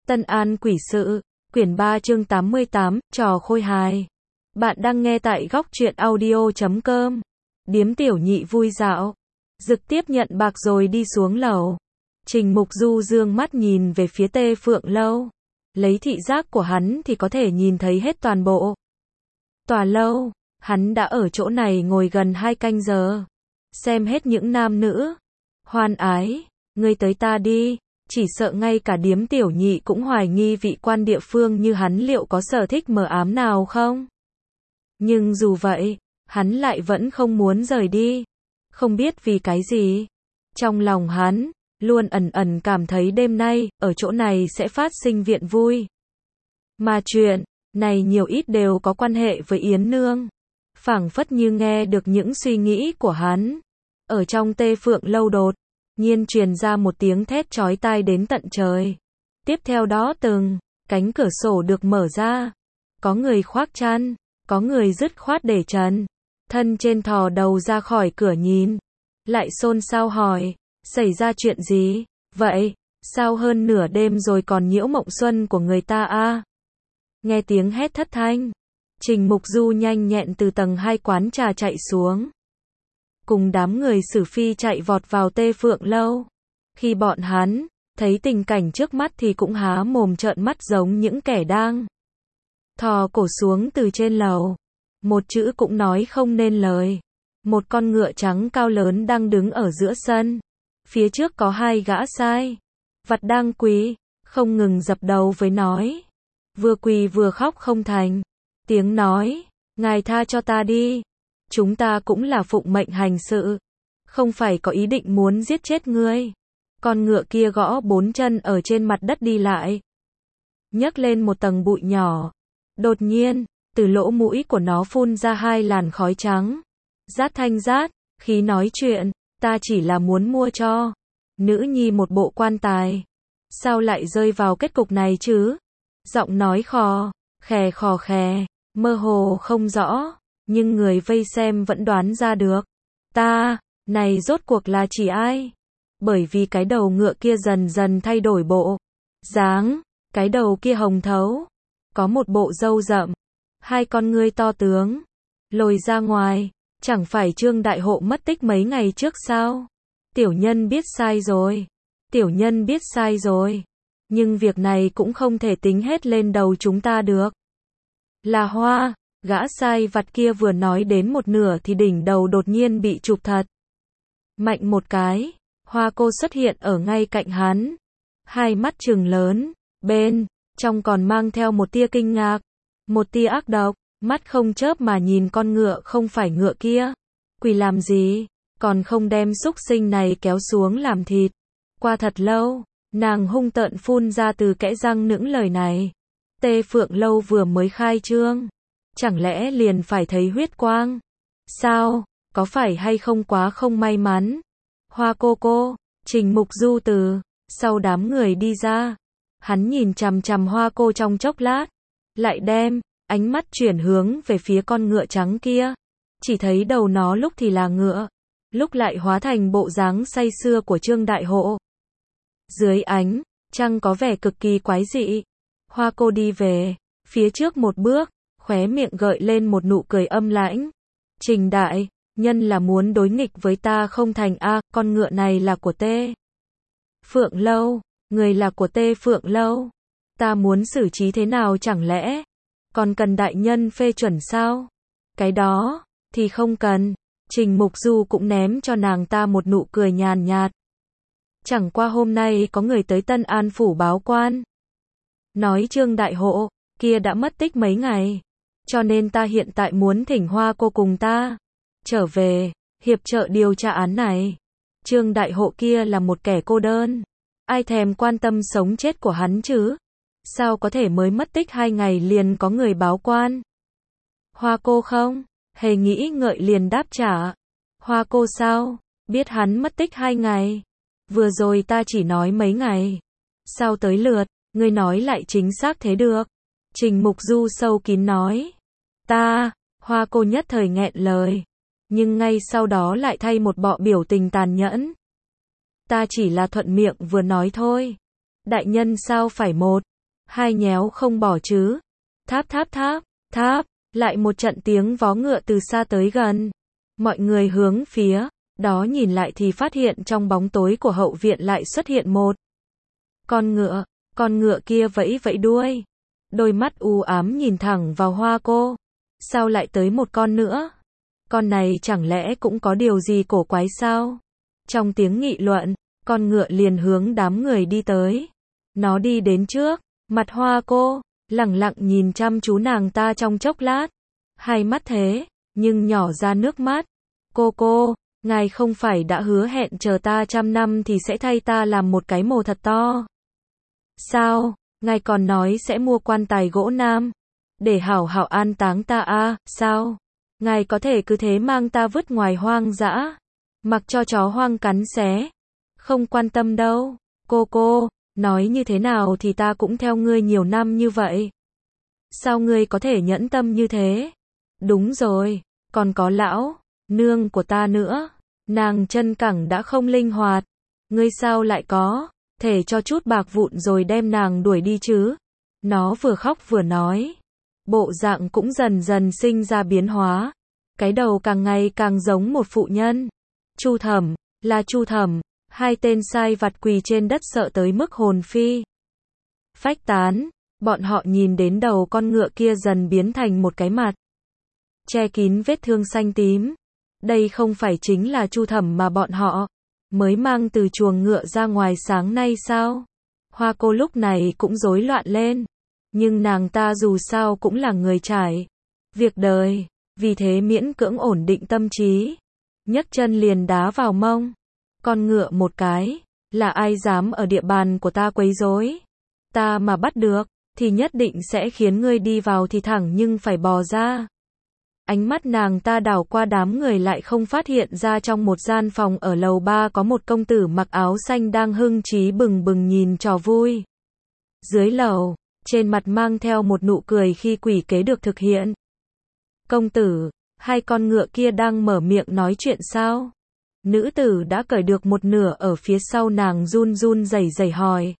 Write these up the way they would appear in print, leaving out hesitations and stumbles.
Tân An Quỷ Sự, quyển 3 chương 88, trò khôi hài. Bạn đang nghe tại góc truyện audio.com. Điếm tiểu nhị vui dạo. Dực tiếp nhận bạc rồi đi xuống lầu. Trình Mục Du dương mắt nhìn về phía Tê Phượng Lâu. Lấy thị giác của hắn thì có thể nhìn thấy hết toàn bộ tòa lâu. Hắn đã ở chỗ này ngồi gần 2 canh giờ. Xem hết những nam nữ hoan ái, ngươi tới ta đi. Chỉ sợ ngay cả điếm tiểu nhị cũng hoài nghi vị quan địa phương như hắn liệu có sở thích mờ ám nào không. Nhưng dù vậy, hắn lại vẫn không muốn rời đi. Không biết vì cái gì. Trong lòng hắn, luôn ẩn ẩn cảm thấy đêm nay, ở chỗ này sẽ phát sinh viện vui. Mà chuyện này nhiều ít đều có quan hệ với Yến Nương. Phảng phất như nghe được những suy nghĩ của hắn. Ở trong Tê Phượng Lâu đột nhiên truyền ra một tiếng thét chói tai đến tận trời. Tiếp theo đó từng cánh cửa sổ được mở ra. Có người khoác chăn, có người dứt khoát để trần thân trên thò đầu ra khỏi cửa nhìn. Lại xôn xao hỏi, xảy ra chuyện gì vậy? Sao hơn nửa đêm rồi còn nhiễu mộng xuân của người ta a? Nghe tiếng hét thất thanh, Trình Mục Du nhanh nhẹn từ tầng 2 quán trà chạy xuống. Cùng đám người Sử Phi chạy vọt vào Tê Phượng Lâu. Khi bọn hắn thấy tình cảnh trước mắt thì cũng há mồm trợn mắt giống những kẻ đang thò cổ xuống từ trên lầu. Một chữ cũng nói không nên lời. Một con ngựa trắng cao lớn đang đứng ở giữa sân. Phía trước có 2 gã sai vặt đang quỳ, không ngừng dập đầu với nói. Vừa quỳ vừa khóc không thành tiếng nói, ngài tha cho ta đi. Chúng ta cũng là phụng mệnh hành sự, không phải có ý định muốn giết chết ngươi. Con ngựa kia gõ 4 chân ở trên mặt đất đi lại, nhấc lên một tầng bụi nhỏ. Đột nhiên, từ lỗ mũi của nó phun ra 2 làn khói trắng. Rát thanh rát, khi nói chuyện, ta chỉ là muốn mua cho nữ nhi một bộ quan tài. Sao lại rơi vào kết cục này chứ? Giọng nói khò khè, mơ hồ không rõ. Nhưng người vây xem vẫn đoán ra được. Ta, này rốt cuộc là chỉ ai? Bởi vì cái đầu ngựa kia dần dần thay đổi bộ dáng, cái đầu kia hồng thấu, có một bộ râu rậm, 2 con ngươi to tướng, lồi ra ngoài, chẳng phải Trương Đại Hộ mất tích mấy ngày trước sao? Tiểu nhân biết sai rồi. Tiểu nhân biết sai rồi. Nhưng việc này cũng không thể tính hết lên đầu chúng ta được. Là Hoa. Gã sai vặt kia vừa nói đến một nửa thì đỉnh đầu đột nhiên bị chụp thật mạnh một cái. Hoa cô xuất hiện ở ngay cạnh hắn. 2 mắt trừng lớn, bên trong còn mang theo một tia kinh ngạc, một tia ác độc, mắt không chớp mà nhìn con ngựa không phải ngựa kia. Quỳ làm gì, còn không đem xúc sinh này kéo xuống làm thịt. Qua thật lâu, nàng hung tợn phun ra từ kẽ răng những lời này. Tê Phượng Lâu vừa mới khai trương, chẳng lẽ liền phải thấy huyết quang? Sao, có phải hay không quá không may mắn? Hoa cô, Trình Mục Du từ sau đám người đi ra. Hắn nhìn chằm chằm Hoa cô trong chốc lát, lại đem ánh mắt chuyển hướng về phía con ngựa trắng kia. Chỉ thấy đầu nó lúc thì là ngựa, lúc lại hóa thành bộ dáng say sưa của Trương Đại Hộ. Dưới ánh trăng có vẻ cực kỳ quái dị. Hoa cô đi về phía trước một bước, khóe miệng gợi lên một nụ cười âm lãnh. Trình đại nhân là muốn đối nghịch với ta không thành a? Con ngựa này là của Tê Phượng Lâu, người là của Tê Phượng Lâu. Ta muốn xử trí thế nào chẳng lẽ còn cần đại nhân phê chuẩn sao? Cái đó thì không cần. Trình Mục Du cũng ném cho nàng ta một nụ cười nhàn nhạt. Chẳng qua hôm nay có người tới Tân An phủ báo quan, nói Trương Đại Hộ kia đã mất tích mấy ngày, cho nên ta hiện tại muốn thỉnh Hoa cô cùng ta trở về hiệp trợ điều tra án này. Trương Đại Hộ kia là một kẻ cô đơn, ai thèm quan tâm sống chết của hắn chứ? Sao có thể mới mất tích 2 ngày liền có người báo quan? Hoa cô không hề nghĩ ngợi liền đáp trả. Hoa cô sao biết hắn mất tích 2 ngày? Vừa rồi ta chỉ nói mấy ngày, sao tới lượt ngươi nói lại chính xác thế được? Trình Mục Du sâu kín nói. Hoa cô nhất thời nghẹn lời, nhưng ngay sau đó lại thay một bộ biểu tình tàn nhẫn. Ta chỉ là thuận miệng vừa nói thôi. Đại nhân sao phải một Hai nhéo không bỏ chứ. Tháp tháp tháp, tháp, lại một trận tiếng vó ngựa từ xa tới gần. Mọi người hướng phía đó nhìn lại thì phát hiện trong bóng tối của hậu viện lại xuất hiện một con ngựa kia vẫy vẫy đuôi. Đôi mắt u ám nhìn thẳng vào Hoa cô. Sao lại tới một con nữa? Con này chẳng lẽ cũng có điều gì cổ quái sao? Trong tiếng nghị luận, con ngựa liền hướng đám người đi tới. Nó đi đến trước, mặt Hoa cô, lẳng lặng nhìn chăm chú nàng ta trong chốc lát. Hai mắt thế, nhưng nhỏ ra nước mắt. Cô, ngài không phải đã hứa hẹn chờ ta 100 năm thì sẽ thay ta làm một cái mồ thật to. Sao, ngài còn nói sẽ mua quan tài gỗ nam, để hảo hảo an táng ta à, sao? Ngài có thể cứ thế mang ta vứt ngoài hoang dã, mặc cho chó hoang cắn xé. Không quan tâm đâu. Cô, nói như thế nào thì ta cũng theo ngươi nhiều năm như vậy. Sao ngươi có thể nhẫn tâm như thế? Đúng rồi, còn có lão nương của ta nữa. Nàng chân cẳng đã không linh hoạt. Ngươi sao lại có thể cho chút bạc vụn rồi đem nàng đuổi đi chứ? Nó vừa khóc vừa nói. Bộ dạng cũng dần dần sinh ra biến hóa. Cái đầu càng ngày càng giống một phụ nhân. Chu Thẩm, là Chu Thẩm. Hai tên sai vặt quỳ trên đất sợ tới mức hồn phi phách tán. Bọn họ nhìn đến đầu con ngựa kia dần biến thành một cái mặt che kín vết thương xanh tím. Đây không phải chính là Chu Thẩm mà bọn họ mới mang từ chuồng ngựa ra ngoài sáng nay sao? Hoa cô lúc này cũng rối loạn lên. Nhưng nàng ta dù sao cũng là người trải việc đời, vì thế miễn cưỡng ổn định tâm trí. Nhấc chân liền đá vào mông con ngựa một cái. Là ai dám ở địa bàn của ta quấy rối? Ta mà bắt được thì nhất định sẽ khiến ngươi đi vào thì thẳng nhưng phải bò ra. Ánh mắt nàng ta đảo qua đám người lại không phát hiện ra trong một gian phòng ở lầu 3 có một công tử mặc áo xanh đang hưng trí bừng bừng nhìn trò vui. Dưới lầu, trên mặt mang theo một nụ cười khi quỷ kế được thực hiện. Công tử, hai con ngựa kia đang mở miệng nói chuyện sao? Nữ tử đã cởi được một nửa ở phía sau nàng run run rẩy rẩy hỏi.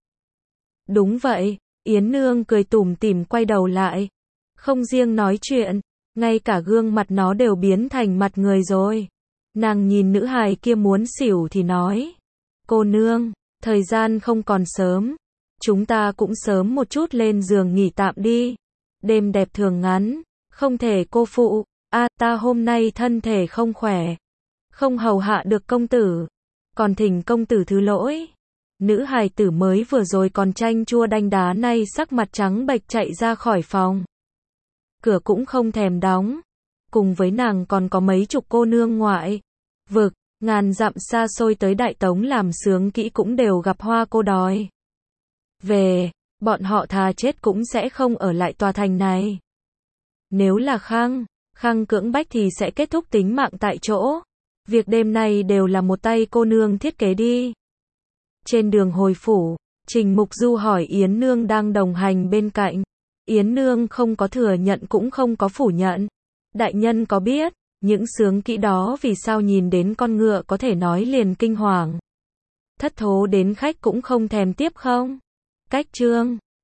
Đúng vậy, Yến Nương cười tủm tỉm quay đầu lại. Không riêng nói chuyện, ngay cả gương mặt nó đều biến thành mặt người rồi. Nàng nhìn nữ hài kia muốn xỉu thì nói. Cô nương, thời gian không còn sớm. Chúng ta cũng sớm một chút lên giường nghỉ tạm đi. Đêm đẹp thường ngắn, không thể cô phụ. Ta hôm nay thân thể không khỏe. Không hầu hạ được công tử. Còn thỉnh công tử thứ lỗi. Nữ hài tử mới vừa rồi còn chanh chua đanh đá nay sắc mặt trắng bệch chạy ra khỏi phòng. Cửa cũng không thèm đóng. Cùng với nàng còn có mấy chục cô nương ngoại vực, ngàn dặm xa xôi tới Đại Tống làm sướng kỹ cũng đều gặp Hoa cô đòi về. Bọn họ thà chết cũng sẽ không ở lại tòa thành này. Nếu là khăng cưỡng bách thì sẽ kết thúc tính mạng tại chỗ. Việc đêm nay đều là một tay cô nương thiết kế đi. Trên đường hồi phủ, Trình Mục Du hỏi Yến Nương đang đồng hành bên cạnh. Yến Nương không có thừa nhận cũng không có phủ nhận. Đại nhân có biết những sướng kỹ đó vì sao nhìn đến con ngựa có thể nói liền kinh hoàng thất thố đến khách cũng không thèm tiếp không? Cách chương